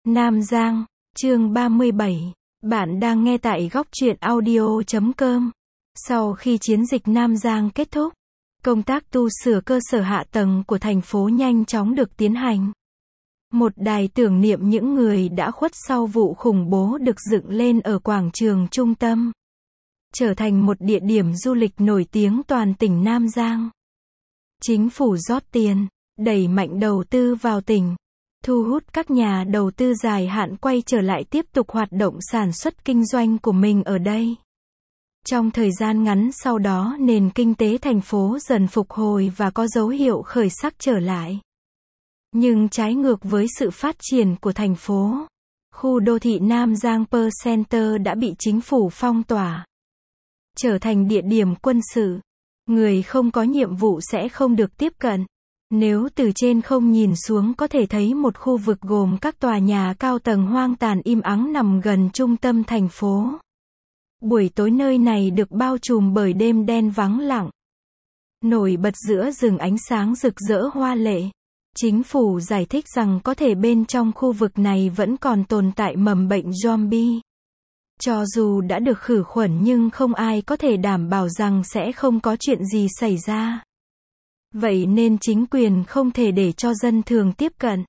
Nam Giang, chương 37. Bạn đang nghe tại góc truyện audio.com. Sau khi chiến dịch Nam Giang kết thúc, công tác tu sửa cơ sở hạ tầng của thành phố nhanh chóng được tiến hành. Một đài tưởng niệm những người đã khuất sau vụ khủng bố được dựng lên ở quảng trường trung tâm, trở thành một địa điểm du lịch nổi tiếng toàn tỉnh Nam Giang. Chính phủ rót tiền, đẩy mạnh đầu tư vào tỉnh, thu hút các nhà đầu tư dài hạn quay trở lại tiếp tục hoạt động sản xuất kinh doanh của mình ở đây. Trong thời gian ngắn sau đó, nền kinh tế thành phố dần phục hồi và có dấu hiệu khởi sắc trở lại. Nhưng trái ngược với sự phát triển của thành phố, khu đô thị Nam Giang Pearl Center đã bị chính phủ phong tỏa, trở thành địa điểm quân sự. Người không có nhiệm vụ sẽ không được tiếp cận. Nếu từ trên không nhìn xuống có thể thấy một khu vực gồm các tòa nhà cao tầng hoang tàn im ắng nằm gần trung tâm thành phố. Buổi tối nơi này được bao trùm bởi đêm đen vắng lặng, nổi bật giữa rừng ánh sáng rực rỡ hoa lệ. Chính phủ giải thích rằng có thể bên trong khu vực này vẫn còn tồn tại mầm bệnh zombie. Cho dù đã được khử khuẩn nhưng không ai có thể đảm bảo rằng sẽ không có chuyện gì xảy ra. Vậy nên chính quyền không thể để cho dân thường tiếp cận,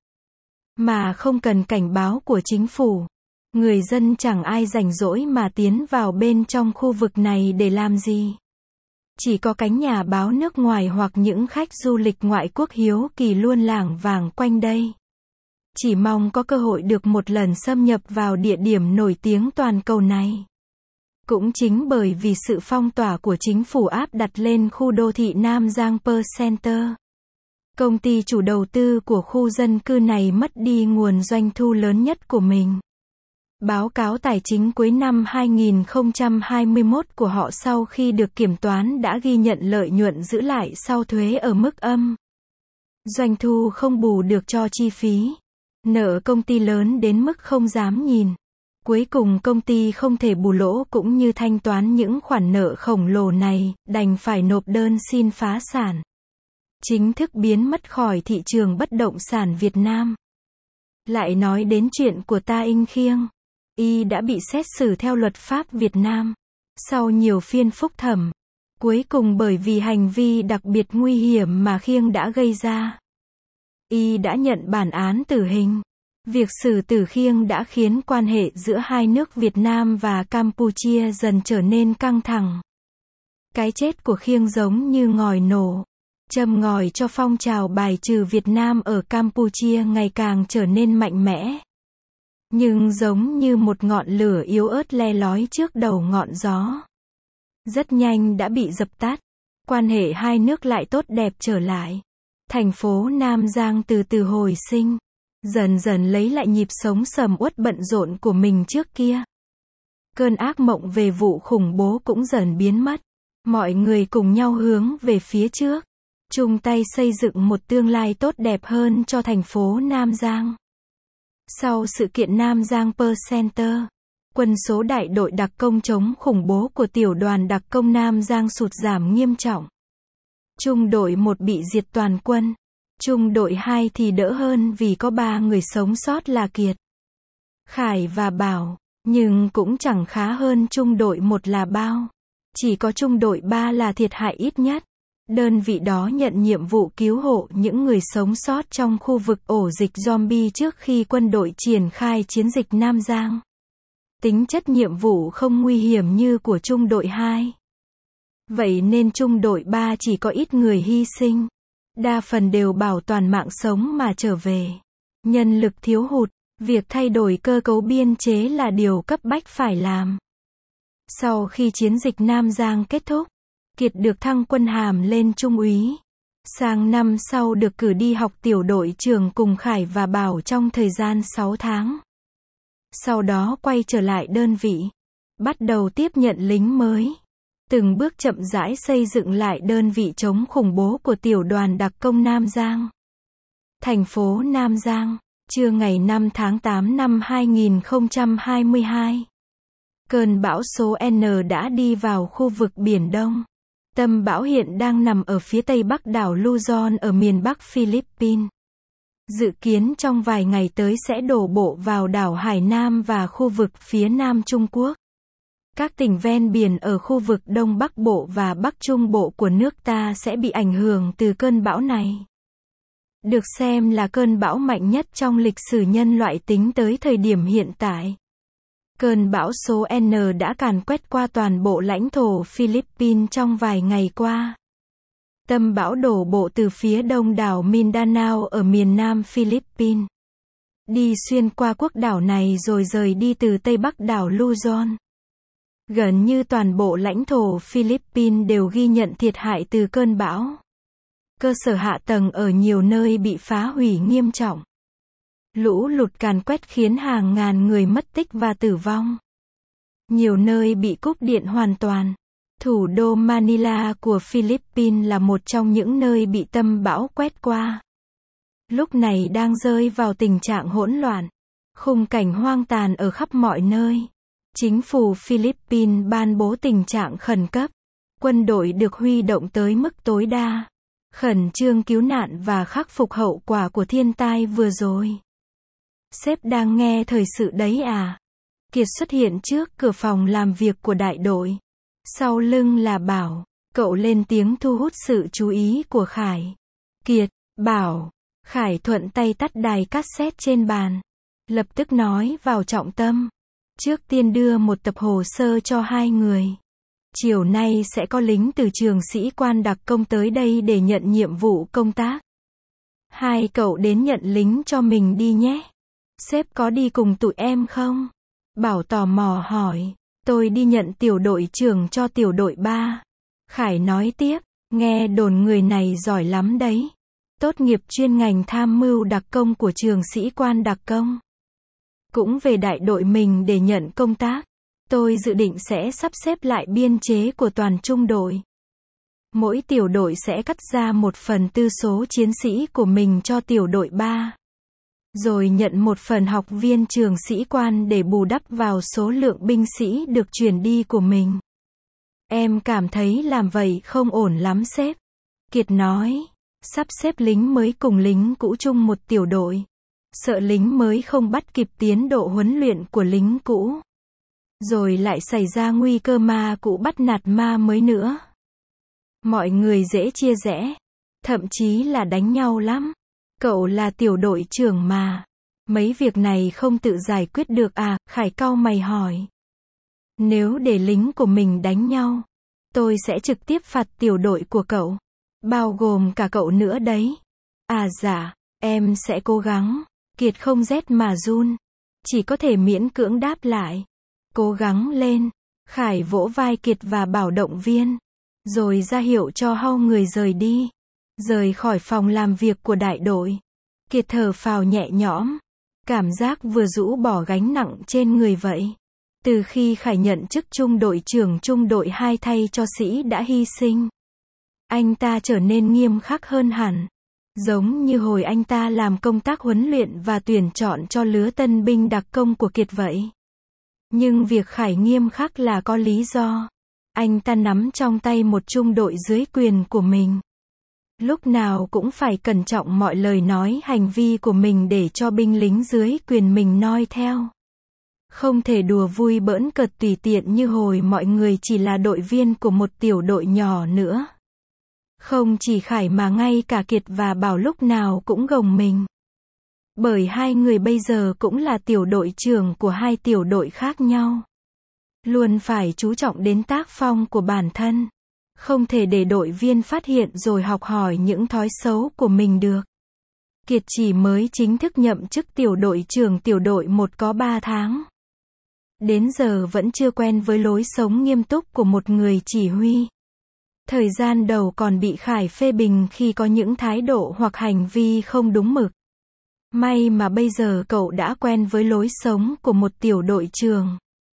mà không cần cảnh báo của chính phủ. Người dân chẳng ai rảnh rỗi mà tiến vào bên trong khu vực này để làm gì. Chỉ có cánh nhà báo nước ngoài hoặc những khách du lịch ngoại quốc hiếu kỳ luôn lảng vảng quanh đây, chỉ mong có cơ hội được một lần xâm nhập vào địa điểm nổi tiếng toàn cầu này. Cũng chính bởi vì sự phong tỏa của chính phủ áp đặt lên khu đô thị Nam Giang Pearl Center, công ty chủ đầu tư của khu dân cư này mất đi nguồn doanh thu lớn nhất của mình. Báo cáo tài chính cuối năm 2021 của họ sau khi được kiểm toán đã ghi nhận lợi nhuận giữ lại sau thuế ở mức âm. Doanh thu không bù được cho chi phí. Nợ công ty lớn đến mức không dám nhìn. Cuối cùng công ty không thể bù lỗ cũng như thanh toán những khoản nợ khổng lồ này, đành phải nộp đơn xin phá sản. Chính thức biến mất khỏi thị trường bất động sản Việt Nam. Lại nói đến chuyện của Ta Inh Khiêng. Y đã bị xét xử theo luật pháp Việt Nam. Sau nhiều phiên phúc thẩm, cuối cùng bởi vì hành vi đặc biệt nguy hiểm mà Khiêng đã gây ra, Y đã nhận bản án tử hình. Việc xử tử Khiêng đã khiến quan hệ giữa hai nước Việt Nam và Campuchia dần trở nên căng thẳng. Cái chết của Khiêng giống như ngòi nổ, châm ngòi cho phong trào bài trừ Việt Nam ở Campuchia ngày càng trở nên mạnh mẽ. Nhưng giống như một ngọn lửa yếu ớt le lói trước đầu ngọn gió, rất nhanh đã bị dập tắt. Quan hệ hai nước lại tốt đẹp trở lại. Thành phố Nam Giang từ từ hồi sinh, dần dần lấy lại nhịp sống sầm uất bận rộn của mình trước kia. Cơn ác mộng về vụ khủng bố cũng dần biến mất. Mọi người cùng nhau hướng về phía trước, chung tay xây dựng một tương lai tốt đẹp hơn cho thành phố Nam Giang. Sau sự kiện Nam Giang Pearl Center, quân số đại đội đặc công chống khủng bố của tiểu đoàn đặc công Nam Giang sụt giảm nghiêm trọng. Trung đội 1 bị diệt toàn quân. Trung đội 2 thì đỡ hơn vì có 3 người sống sót là Kiệt, Khải và Bảo, nhưng cũng chẳng khá hơn trung đội 1 là bao. Chỉ có trung đội 3 là thiệt hại ít nhất. Đơn vị đó nhận nhiệm vụ cứu hộ những người sống sót trong khu vực ổ dịch zombie trước khi quân đội triển khai chiến dịch Nam Giang. Tính chất nhiệm vụ không nguy hiểm như của trung đội 2. Vậy nên trung đội 3 chỉ có ít người hy sinh. Đa phần đều bảo toàn mạng sống mà trở về. Nhân lực thiếu hụt, việc thay đổi cơ cấu biên chế là điều cấp bách phải làm. Sau khi chiến dịch Nam Giang kết thúc, Kiệt được thăng quân hàm lên trung úy. Sang năm sau được cử đi học tiểu đội trưởng cùng Khải và Bảo trong thời gian 6 tháng. Sau đó quay trở lại đơn vị, bắt đầu tiếp nhận lính mới. Từng bước chậm rãi xây dựng lại đơn vị chống khủng bố của tiểu đoàn đặc công Nam Giang. Thành phố Nam Giang, trưa ngày 5 tháng 8 năm 2022. Cơn bão số N đã đi vào khu vực Biển Đông. Tâm bão hiện đang nằm ở phía tây bắc đảo Luzon ở miền bắc Philippines. Dự kiến trong vài ngày tới sẽ đổ bộ vào đảo Hải Nam và khu vực phía Nam Trung Quốc. Các tỉnh ven biển ở khu vực Đông Bắc Bộ và Bắc Trung Bộ của nước ta sẽ bị ảnh hưởng từ cơn bão này. Được xem là cơn bão mạnh nhất trong lịch sử nhân loại tính tới thời điểm hiện tại. Cơn bão số N đã càn quét qua toàn bộ lãnh thổ Philippines trong vài ngày qua. Tâm bão đổ bộ từ phía đông đảo Mindanao ở miền nam Philippines. Đi xuyên qua quốc đảo này rồi rời đi từ tây bắc đảo Luzon. Gần như toàn bộ lãnh thổ Philippines đều ghi nhận thiệt hại từ cơn bão. Cơ sở hạ tầng ở nhiều nơi bị phá hủy nghiêm trọng. Lũ lụt càn quét khiến hàng ngàn người mất tích và tử vong. Nhiều nơi bị cúp điện hoàn toàn. Thủ đô Manila của Philippines là một trong những nơi bị tâm bão quét qua. Lúc này đang rơi vào tình trạng hỗn loạn. Khung cảnh hoang tàn ở khắp mọi nơi. Chính phủ Philippines ban bố tình trạng khẩn cấp. Quân đội được huy động tới mức tối đa. Khẩn trương cứu nạn và khắc phục hậu quả của thiên tai vừa rồi. Sếp đang nghe thời sự đấy à? Kiệt xuất hiện trước cửa phòng làm việc của đại đội. Sau lưng là Bảo. Cậu lên tiếng thu hút sự chú ý của Khải. Kiệt, Bảo. Khải thuận tay tắt đài cassette trên bàn. Lập tức nói vào trọng tâm. Trước tiên đưa một tập hồ sơ cho hai người. Chiều nay sẽ có lính từ trường sĩ quan đặc công tới đây để nhận nhiệm vụ công tác. Hai cậu đến nhận lính cho mình đi nhé. Sếp có đi cùng tụi em không? Bảo tò mò hỏi. Tôi đi nhận tiểu đội trưởng cho tiểu đội 3. Khải nói tiếp. Nghe đồn người này giỏi lắm đấy. Tốt nghiệp chuyên ngành tham mưu đặc công của trường sĩ quan đặc công. Cũng về đại đội mình để nhận công tác. Tôi dự định sẽ sắp xếp lại biên chế của toàn trung đội. Mỗi tiểu đội sẽ cắt ra 1/4 số chiến sĩ của mình cho tiểu đội 3. Rồi nhận 1/phần học viên trường sĩ quan để bù đắp vào số lượng binh sĩ được chuyển đi của mình. Em cảm thấy làm vậy không ổn lắm sếp. Kiệt nói. Sắp xếp lính mới cùng lính cũ chung một tiểu đội. Sợ lính mới không bắt kịp tiến độ huấn luyện của lính cũ. Rồi lại xảy ra nguy cơ ma cũ bắt nạt ma mới nữa. Mọi người dễ chia rẽ. Thậm chí là đánh nhau lắm. Cậu là tiểu đội trưởng mà. Mấy việc này không tự giải quyết được à? Khải cau mày hỏi. Nếu để lính của mình đánh nhau, tôi sẽ trực tiếp phạt tiểu đội của cậu. Bao gồm cả cậu nữa đấy. À dạ, em sẽ cố gắng. Kiệt không rét mà run. Chỉ có thể miễn cưỡng đáp lại. Cố gắng lên. Khải vỗ vai Kiệt và Bảo động viên. Rồi ra hiệu cho hau người rời đi. Rời khỏi phòng làm việc của đại đội. Kiệt thở phào nhẹ nhõm. Cảm giác vừa rũ bỏ gánh nặng trên người vậy. Từ khi Khải nhận chức trung đội trưởng trung đội 2 thay cho sĩ đã hy sinh. Anh ta trở nên nghiêm khắc hơn hẳn. Giống như hồi anh ta làm công tác huấn luyện và tuyển chọn cho lứa tân binh đặc công của Kiệt vậy. Nhưng việc Khải nghiêm khắc là có lý do. Anh ta nắm trong tay một trung đội dưới quyền của mình. Lúc nào cũng phải cẩn trọng mọi lời nói hành vi của mình để cho binh lính dưới quyền mình noi theo. Không thể đùa vui bỡn cợt tùy tiện như hồi mọi người chỉ là đội viên của một tiểu đội nhỏ nữa. Không chỉ Khải mà ngay cả Kiệt và Bảo lúc nào cũng gồng mình. Bởi hai người bây giờ cũng là tiểu đội trưởng của hai tiểu đội khác nhau. Luôn phải chú trọng đến tác phong của bản thân. Không thể để đội viên phát hiện rồi học hỏi những thói xấu của mình được. Kiệt chỉ mới chính thức nhậm chức tiểu đội trưởng tiểu đội 1 có 3 tháng. Đến giờ vẫn chưa quen với lối sống nghiêm túc của một người chỉ huy. Thời gian đầu còn bị Khải phê bình khi có những thái độ hoặc hành vi không đúng mực. May mà bây giờ cậu đã quen với lối sống của một tiểu đội trưởng.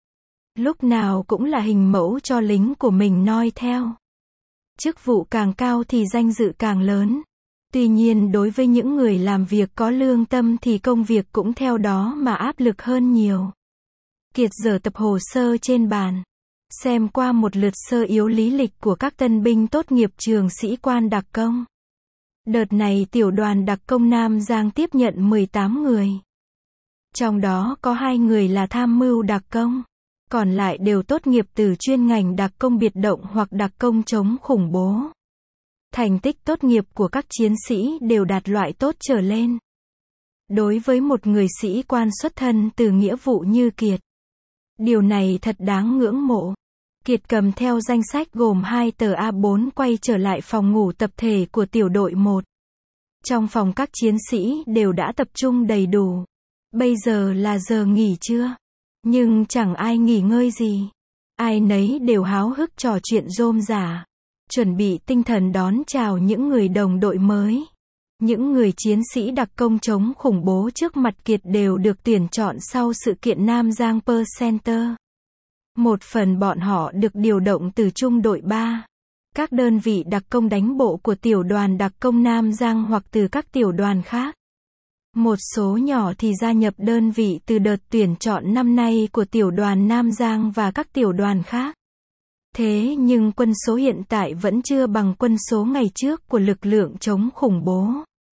Lúc nào cũng là hình mẫu cho lính của mình noi theo. Chức vụ càng cao thì danh dự càng lớn. Tuy nhiên đối với những người làm việc có lương tâm thì công việc cũng theo đó mà áp lực hơn nhiều. Kiệt giở tập hồ sơ trên bàn. Xem qua một lượt sơ yếu lý lịch của các tân binh tốt nghiệp trường sĩ quan đặc công. Đợt này tiểu đoàn đặc công Nam Giang tiếp nhận 18 người. Trong đó có 2 người là tham mưu đặc công, còn lại đều tốt nghiệp từ chuyên ngành đặc công biệt động hoặc đặc công chống khủng bố. Thành tích tốt nghiệp của các chiến sĩ đều đạt loại tốt trở lên. Đối với một người sĩ quan xuất thân từ nghĩa vụ như Kiệt, điều này thật đáng ngưỡng mộ. Kiệt cầm theo danh sách gồm 2 tờ A4 quay trở lại phòng ngủ tập thể của tiểu đội 1. Trong phòng các chiến sĩ đều đã tập trung đầy đủ. Bây giờ là giờ nghỉ trưa, nhưng chẳng ai nghỉ ngơi gì. Ai nấy đều háo hức trò chuyện rôm rả, chuẩn bị tinh thần đón chào những người đồng đội mới. Những người chiến sĩ đặc công chống khủng bố trước mặt Kiệt đều được tuyển chọn sau sự kiện Nam Giang Pearl Center. Một phần bọn họ được điều động từ trung đội 3, các đơn vị đặc công đánh bộ của tiểu đoàn đặc công Nam Giang hoặc từ các tiểu đoàn khác. Một số nhỏ thì gia nhập đơn vị từ đợt tuyển chọn năm nay của tiểu đoàn Nam Giang và các tiểu đoàn khác. Thế nhưng quân số hiện tại vẫn chưa bằng quân số ngày trước của lực lượng chống khủng bố.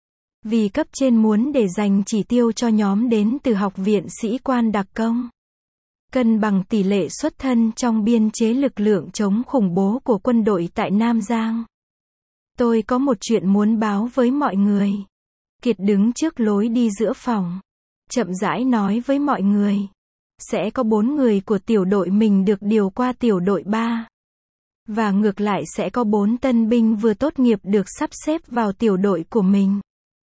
Vì cấp trên muốn để dành chỉ tiêu cho nhóm đến từ Học viện Sĩ quan đặc công. Cân bằng tỷ lệ xuất thân trong biên chế lực lượng chống khủng bố của quân đội tại Nam Giang. Tôi có một chuyện muốn báo với mọi người. Kiệt đứng trước lối đi giữa phòng, chậm rãi nói với mọi người. Sẽ có 4 người của tiểu đội mình được điều qua tiểu đội 3. Và ngược lại sẽ có 4 tân binh vừa tốt nghiệp được sắp xếp vào tiểu đội của mình.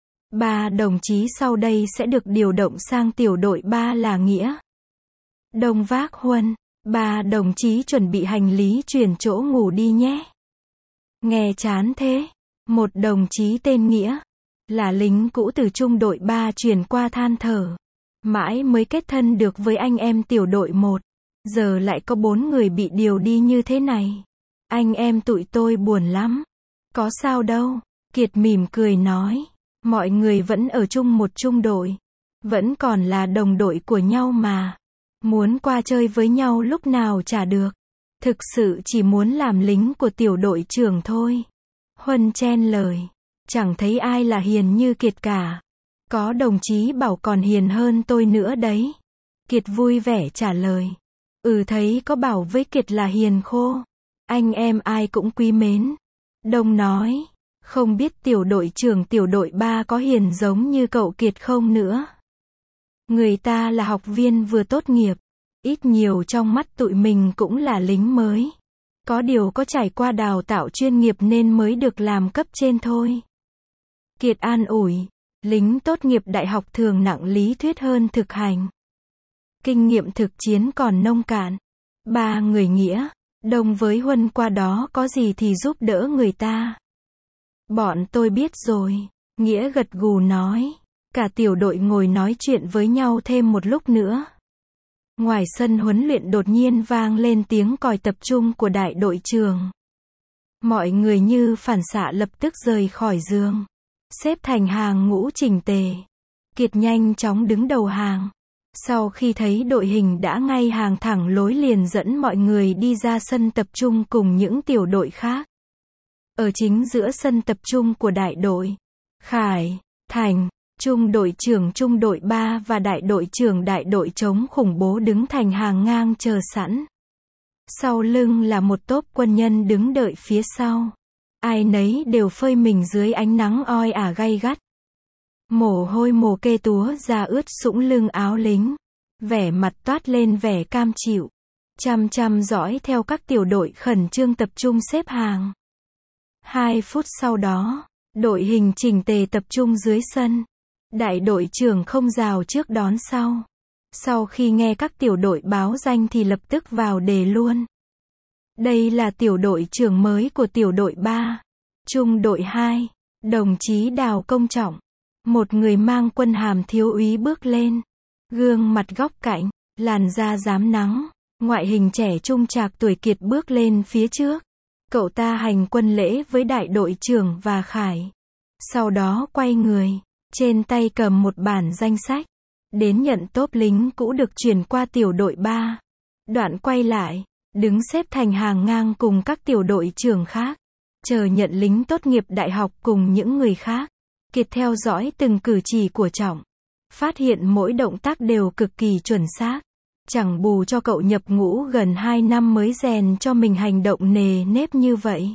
3 đồng chí sau đây sẽ được điều động sang tiểu đội 3 là Nghĩa, Đông Vác Huân. 3 đồng chí chuẩn bị hành lý chuyển chỗ ngủ đi nhé. Nghe chán thế. Một đồng chí tên Nghĩa, là lính cũ từ trung đội 3 chuyển qua than thở. Mãi mới kết thân được với anh em tiểu đội 1. Giờ lại có 4 người bị điều đi như thế này. Anh em tụi tôi buồn lắm. Có sao đâu. Kiệt mỉm cười nói. Mọi người vẫn ở chung một trung đội. Vẫn còn là đồng đội của nhau mà. Muốn qua chơi với nhau lúc nào chả được. Thực sự chỉ muốn làm lính của tiểu đội trưởng thôi. Huân chen lời. Chẳng thấy ai là hiền như Kiệt cả. Có đồng chí bảo còn hiền hơn tôi nữa đấy. Kiệt vui vẻ trả lời. Thấy có bảo với Kiệt là hiền khô. Anh em ai cũng quý mến. Đông nói. Không biết tiểu đội trưởng tiểu đội 3 có hiền giống như cậu Kiệt không nữa. Người ta là học viên vừa tốt nghiệp. Ít nhiều trong mắt tụi mình cũng là lính mới. Có điều có trải qua đào tạo chuyên nghiệp nên mới được làm cấp trên thôi. Kiệt an ủi. Lính tốt nghiệp đại học thường nặng lý thuyết hơn thực hành. Kinh nghiệm thực chiến còn nông cạn. 3 người Nghĩa, Đông với Huân qua đó có gì thì giúp đỡ người ta. Bọn tôi biết rồi. Nghĩa gật gù nói. Cả tiểu đội ngồi nói chuyện với nhau thêm một lúc nữa. Ngoài sân huấn luyện đột nhiên vang lên tiếng còi tập trung của đại đội trưởng. Mọi người như phản xạ lập tức rời khỏi giường. Xếp thành hàng ngũ chỉnh tề. Kiệt nhanh chóng đứng đầu hàng. Sau khi thấy đội hình đã ngay hàng thẳng lối liền dẫn mọi người đi ra sân tập trung cùng những tiểu đội khác. Ở chính giữa sân tập trung của đại đội, Khải, Thành, trung đội trưởng trung đội 3 và đại đội trưởng đại đội chống khủng bố đứng thành hàng ngang chờ sẵn. Sau lưng là một tốp quân nhân đứng đợi phía sau. Ai nấy đều phơi mình dưới ánh nắng oi ả gay gắt. Mồ hôi mồ kê túa ra ướt sũng lưng áo lính. Vẻ mặt toát lên vẻ cam chịu. Chăm chăm dõi theo các tiểu đội khẩn trương tập trung xếp hàng. 2 phút sau đó, đội hình chỉnh tề tập trung dưới sân. Đại đội trưởng không rào trước đón sau. Sau khi nghe các tiểu đội báo danh thì lập tức vào đề luôn. Đây là tiểu đội trưởng mới của tiểu đội 3. Trung đội 2, đồng chí Đào Công Trọng. Một người mang quân hàm thiếu úy bước lên. Gương mặt góc cạnh, làn da rám nắng, ngoại hình trẻ trung trạc tuổi Kiệt bước lên phía trước. Cậu ta hành quân lễ với đại đội trưởng và Khải. Sau đó quay người, trên tay cầm một bản danh sách. Đến nhận tốp lính cũ được chuyển qua tiểu đội 3. Đoạn quay lại, đứng xếp thành hàng ngang cùng các tiểu đội trưởng khác. chờ nhận lính tốt nghiệp đại học cùng những người khác. Kiệt theo dõi từng cử chỉ của Trọng. Phát hiện mỗi động tác đều cực kỳ chuẩn xác. Chẳng bù cho cậu nhập ngũ gần 2 năm mới rèn cho mình hành động nề nếp như vậy.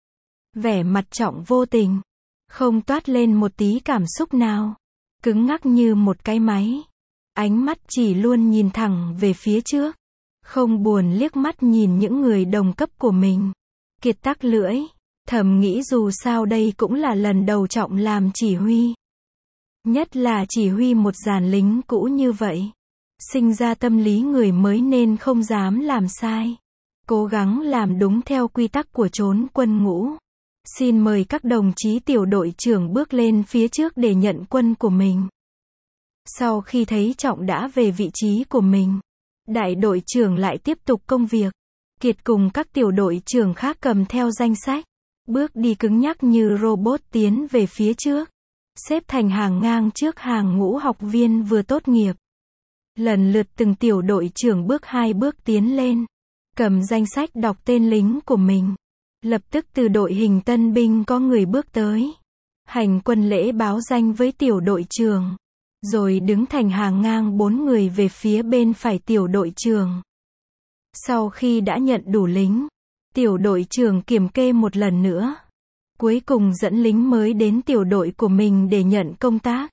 Vẻ mặt Trọng vô tình. Không toát lên một tí cảm xúc nào. Cứng ngắc như một cái máy. Ánh mắt chỉ luôn nhìn thẳng về phía trước. Không buồn liếc mắt nhìn những người đồng cấp của mình. Kiệt tắc lưỡi. Thầm nghĩ dù sao đây cũng là lần đầu Trọng làm chỉ huy. Nhất là chỉ huy một dàn lính cũ như vậy. Sinh ra tâm lý người mới nên không dám làm sai. Cố gắng làm đúng theo quy tắc của chốn quân ngũ. Xin mời các đồng chí tiểu đội trưởng bước lên phía trước để nhận quân của mình. Sau khi thấy Trọng đã về vị trí của mình, đại đội trưởng lại tiếp tục công việc. Kiệt cùng các tiểu đội trưởng khác cầm theo danh sách. Bước đi cứng nhắc như robot tiến về phía trước. Xếp thành hàng ngang trước hàng ngũ học viên vừa tốt nghiệp. Lần lượt từng tiểu đội trưởng bước 2 bước tiến lên. Cầm danh sách đọc tên lính của mình. Lập tức từ đội hình tân binh có người bước tới. Hành quân lễ báo danh với tiểu đội trưởng. Rồi đứng thành hàng ngang 4 người về phía bên phải tiểu đội trưởng. Sau khi đã nhận đủ lính, tiểu đội trưởng kiểm kê một lần nữa. Cuối cùng dẫn lính mới đến tiểu đội của mình để nhận công tác.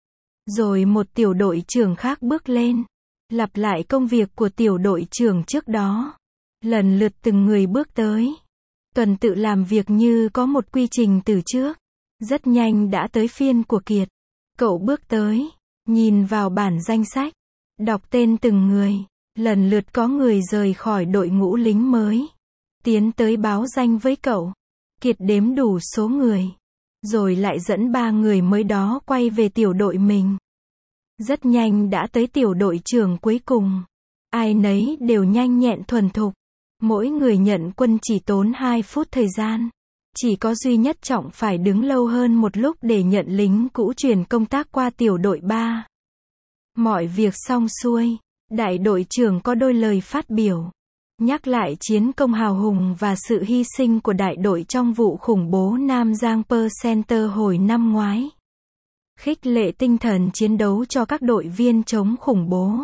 Rồi một tiểu đội trưởng khác bước lên. Lặp lại công việc của tiểu đội trưởng trước đó. Lần lượt từng người bước tới. Tuần tự làm việc như có một quy trình từ trước. Rất nhanh đã tới phiên của Kiệt. Cậu bước tới. Nhìn vào bản danh sách. Đọc tên từng người. Lần lượt có người rời khỏi đội ngũ lính mới. Tiến tới báo danh với cậu. Kiệt đếm đủ số người. Rồi lại dẫn 3 người mới đó quay về tiểu đội mình. Rất nhanh đã tới tiểu đội trưởng cuối cùng. Ai nấy đều nhanh nhẹn thuần thục. Mỗi người nhận quân chỉ tốn 2 phút thời gian. Chỉ có duy nhất Trọng phải đứng lâu hơn một lúc để nhận lính cũ chuyển công tác qua tiểu đội 3. Mọi việc xong xuôi. Đại đội trưởng có đôi lời phát biểu. Nhắc lại chiến công hào hùng và sự hy sinh của đại đội trong vụ khủng bố Nam Giang Pearl Center hồi năm ngoái. Khích lệ tinh thần chiến đấu cho các đội viên chống khủng bố.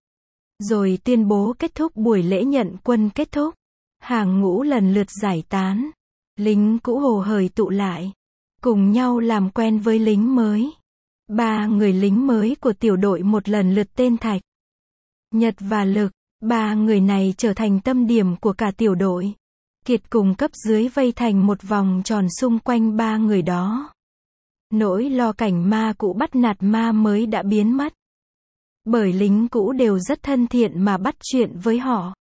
Rồi tuyên bố kết thúc buổi lễ nhận quân kết thúc. Hàng ngũ lần lượt giải tán. Lính cũ hồ hởi tụ lại. Cùng nhau làm quen với lính mới. 3 người lính mới của tiểu đội một lần lượt tên Thạch, Nhật và Lực. 3 người này trở thành tâm điểm của cả tiểu đội. Kiệt cùng cấp dưới vây thành một vòng tròn xung quanh 3 người đó. Nỗi lo cảnh ma cũ bắt nạt ma mới đã biến mất. Bởi lính cũ đều rất thân thiện mà bắt chuyện với họ.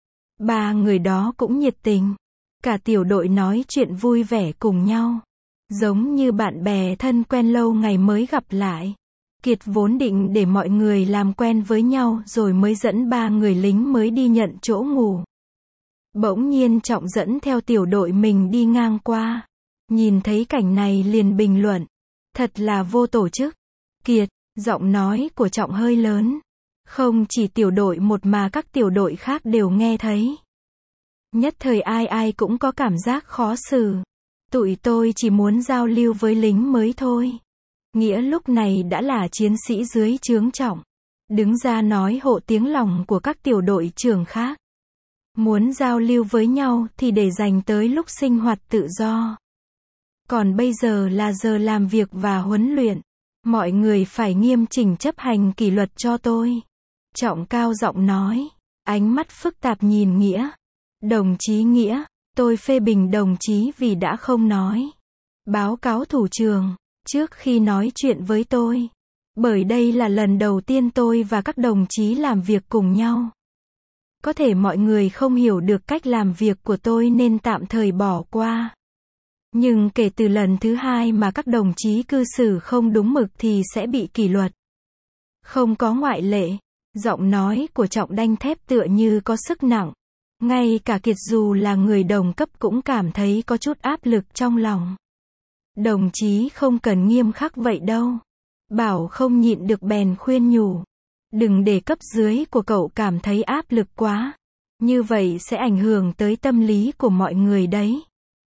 3 người đó cũng nhiệt tình. Cả tiểu đội nói chuyện vui vẻ cùng nhau. Giống như bạn bè thân quen lâu ngày mới gặp lại. Kiệt vốn định để mọi người làm quen với nhau rồi mới dẫn 3 người lính mới đi nhận chỗ ngủ. Bỗng nhiên Trọng dẫn theo tiểu đội mình đi ngang qua. Nhìn thấy cảnh này liền bình luận. Thật là vô tổ chức. Kiệt, giọng nói của Trọng hơi lớn. Không chỉ tiểu đội một mà các tiểu đội khác đều nghe thấy. Nhất thời ai ai cũng có cảm giác khó xử. Tụi tôi chỉ muốn giao lưu với lính mới thôi. Nghĩa lúc này đã là chiến sĩ dưới trướng Trọng. Đứng ra nói hộ tiếng lòng của các tiểu đội trưởng khác. Muốn giao lưu với nhau thì để dành tới lúc sinh hoạt tự do. Còn bây giờ là giờ làm việc và huấn luyện. Mọi người phải nghiêm chỉnh chấp hành kỷ luật cho tôi. Trọng cao giọng nói. Ánh mắt phức tạp nhìn Nghĩa. Đồng chí Nghĩa, tôi phê bình đồng chí vì đã không nói. Báo cáo thủ trưởng, trước khi nói chuyện với tôi. Bởi đây là lần đầu tiên tôi và các đồng chí làm việc cùng nhau. Có thể mọi người không hiểu được cách làm việc của tôi nên tạm thời bỏ qua. Nhưng kể từ lần thứ 2 mà các đồng chí cư xử không đúng mực thì sẽ bị kỷ luật. Không có ngoại lệ. Giọng nói của Trọng đanh thép tựa như có sức nặng. Ngay cả Kiệt dù là người đồng cấp cũng cảm thấy có chút áp lực trong lòng. Đồng chí không cần nghiêm khắc vậy đâu. Bảo không nhịn được bèn khuyên nhủ. Đừng để cấp dưới của cậu cảm thấy áp lực quá. Như vậy sẽ ảnh hưởng tới tâm lý của mọi người đấy.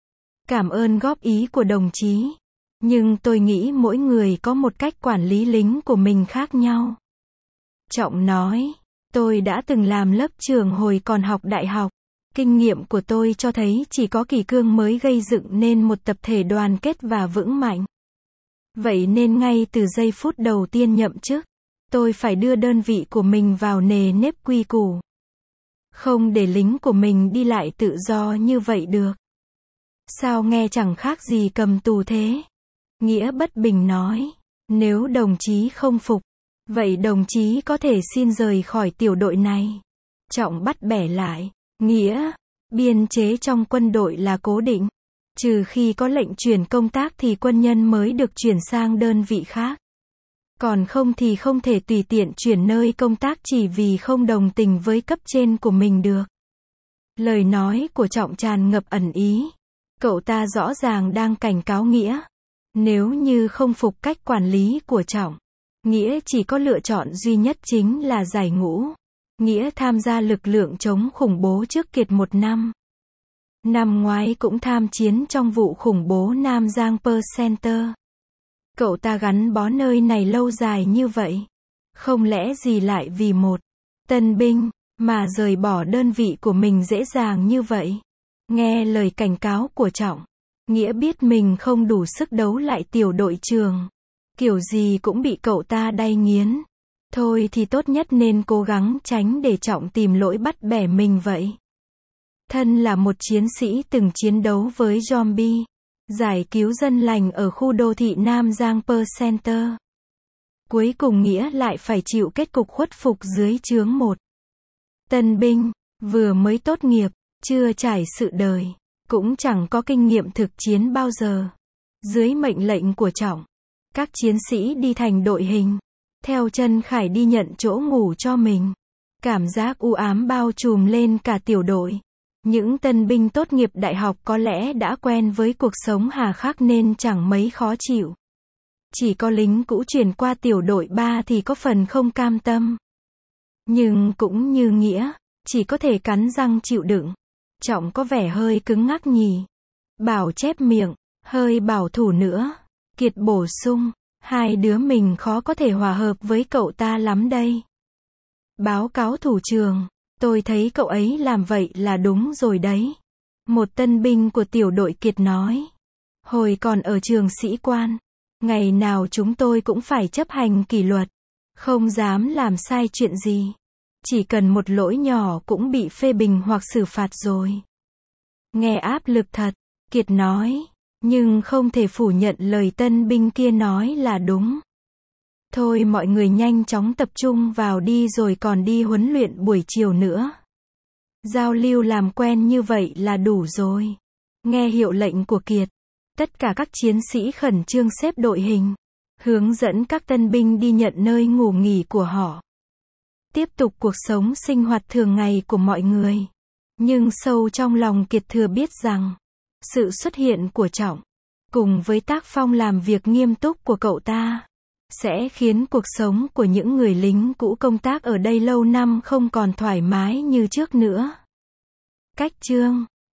Cảm ơn góp ý của đồng chí. Nhưng tôi nghĩ mỗi người có một cách quản lý lính của mình khác nhau. Trọng nói, tôi đã từng làm lớp trưởng hồi còn học đại học. Kinh nghiệm của tôi cho thấy chỉ có kỷ cương mới gây dựng nên một tập thể đoàn kết và vững mạnh. Vậy nên ngay từ giây phút đầu tiên nhậm chức, tôi phải đưa đơn vị của mình vào nề nếp quy củ. Không để lính của mình đi lại tự do như vậy được. Sao nghe chẳng khác gì cầm tù thế? Nghĩa bất bình nói, nếu đồng chí không phục, vậy đồng chí có thể xin rời khỏi tiểu đội này. Trọng bắt bẻ lại, Nghĩa, biên chế trong quân đội là cố định. Trừ khi có lệnh chuyển công tác thì quân nhân mới được chuyển sang đơn vị khác. Còn không thì không thể tùy tiện chuyển nơi công tác chỉ vì không đồng tình với cấp trên của mình được. Lời nói của Trọng tràn ngập ẩn ý. Cậu ta rõ ràng đang cảnh cáo Nghĩa. Nếu như không phục cách quản lý của Trọng, Nghĩa chỉ có lựa chọn duy nhất chính là giải ngũ. Nghĩa tham gia lực lượng chống khủng bố trước Kiệt 1 năm. Năm ngoái cũng tham chiến trong vụ khủng bố Nam Giang Pearl Center. Cậu ta gắn bó nơi này lâu dài như vậy. Không lẽ gì lại vì một tân binh mà rời bỏ đơn vị của mình dễ dàng như vậy? Nghe lời cảnh cáo của Trọng, Nghĩa biết mình không đủ sức đấu lại tiểu đội trưởng. Kiểu gì cũng bị cậu ta đay nghiến. Thôi thì tốt nhất nên cố gắng tránh để Trọng tìm lỗi bắt bẻ mình vậy. Thân là một chiến sĩ từng chiến đấu với zombie, giải cứu dân lành ở khu đô thị Nam Giang Pearl Center. Cuối cùng Nghĩa lại phải chịu kết cục khuất phục dưới trướng một tân binh, vừa mới tốt nghiệp, chưa trải sự đời, cũng chẳng có kinh nghiệm thực chiến bao giờ. Dưới mệnh lệnh của Trọng, các chiến sĩ đi thành đội hình, theo Trân Khải đi nhận chỗ ngủ cho mình. Cảm giác u ám bao trùm lên cả tiểu đội. Những tân binh tốt nghiệp đại học có lẽ đã quen với cuộc sống hà khắc nên chẳng mấy khó chịu. Chỉ có lính cũ chuyển qua tiểu đội 3 thì có phần không cam tâm. Nhưng cũng như Nghĩa, chỉ có thể cắn răng chịu đựng. Trọng có vẻ hơi cứng ngắc nhỉ. Bảo chép miệng, hơi bảo thủ nữa. Kiệt bổ sung, hai đứa mình khó có thể hòa hợp với cậu ta lắm đây. Báo cáo thủ trưởng, tôi thấy cậu ấy làm vậy là đúng rồi đấy. Một tân binh của tiểu đội Kiệt nói. Hồi còn ở trường sĩ quan, ngày nào chúng tôi cũng phải chấp hành kỷ luật. Không dám làm sai chuyện gì. Chỉ cần một lỗi nhỏ cũng bị phê bình hoặc xử phạt rồi. Nghe áp lực thật, Kiệt nói. Nhưng không thể phủ nhận lời tân binh kia nói là đúng. Thôi mọi người nhanh chóng tập trung vào đi rồi còn đi huấn luyện buổi chiều nữa. Giao lưu làm quen như vậy là đủ rồi. Nghe hiệu lệnh của Kiệt, tất cả các chiến sĩ khẩn trương xếp đội hình, hướng dẫn các tân binh đi nhận nơi ngủ nghỉ của họ. Tiếp tục cuộc sống sinh hoạt thường ngày của mọi người. Nhưng sâu trong lòng Kiệt thừa biết rằng, sự xuất hiện của Trọng, cùng với tác phong làm việc nghiêm túc của cậu ta, sẽ khiến cuộc sống của những người lính cũ công tác ở đây lâu năm không còn thoải mái như trước nữa. Cách chương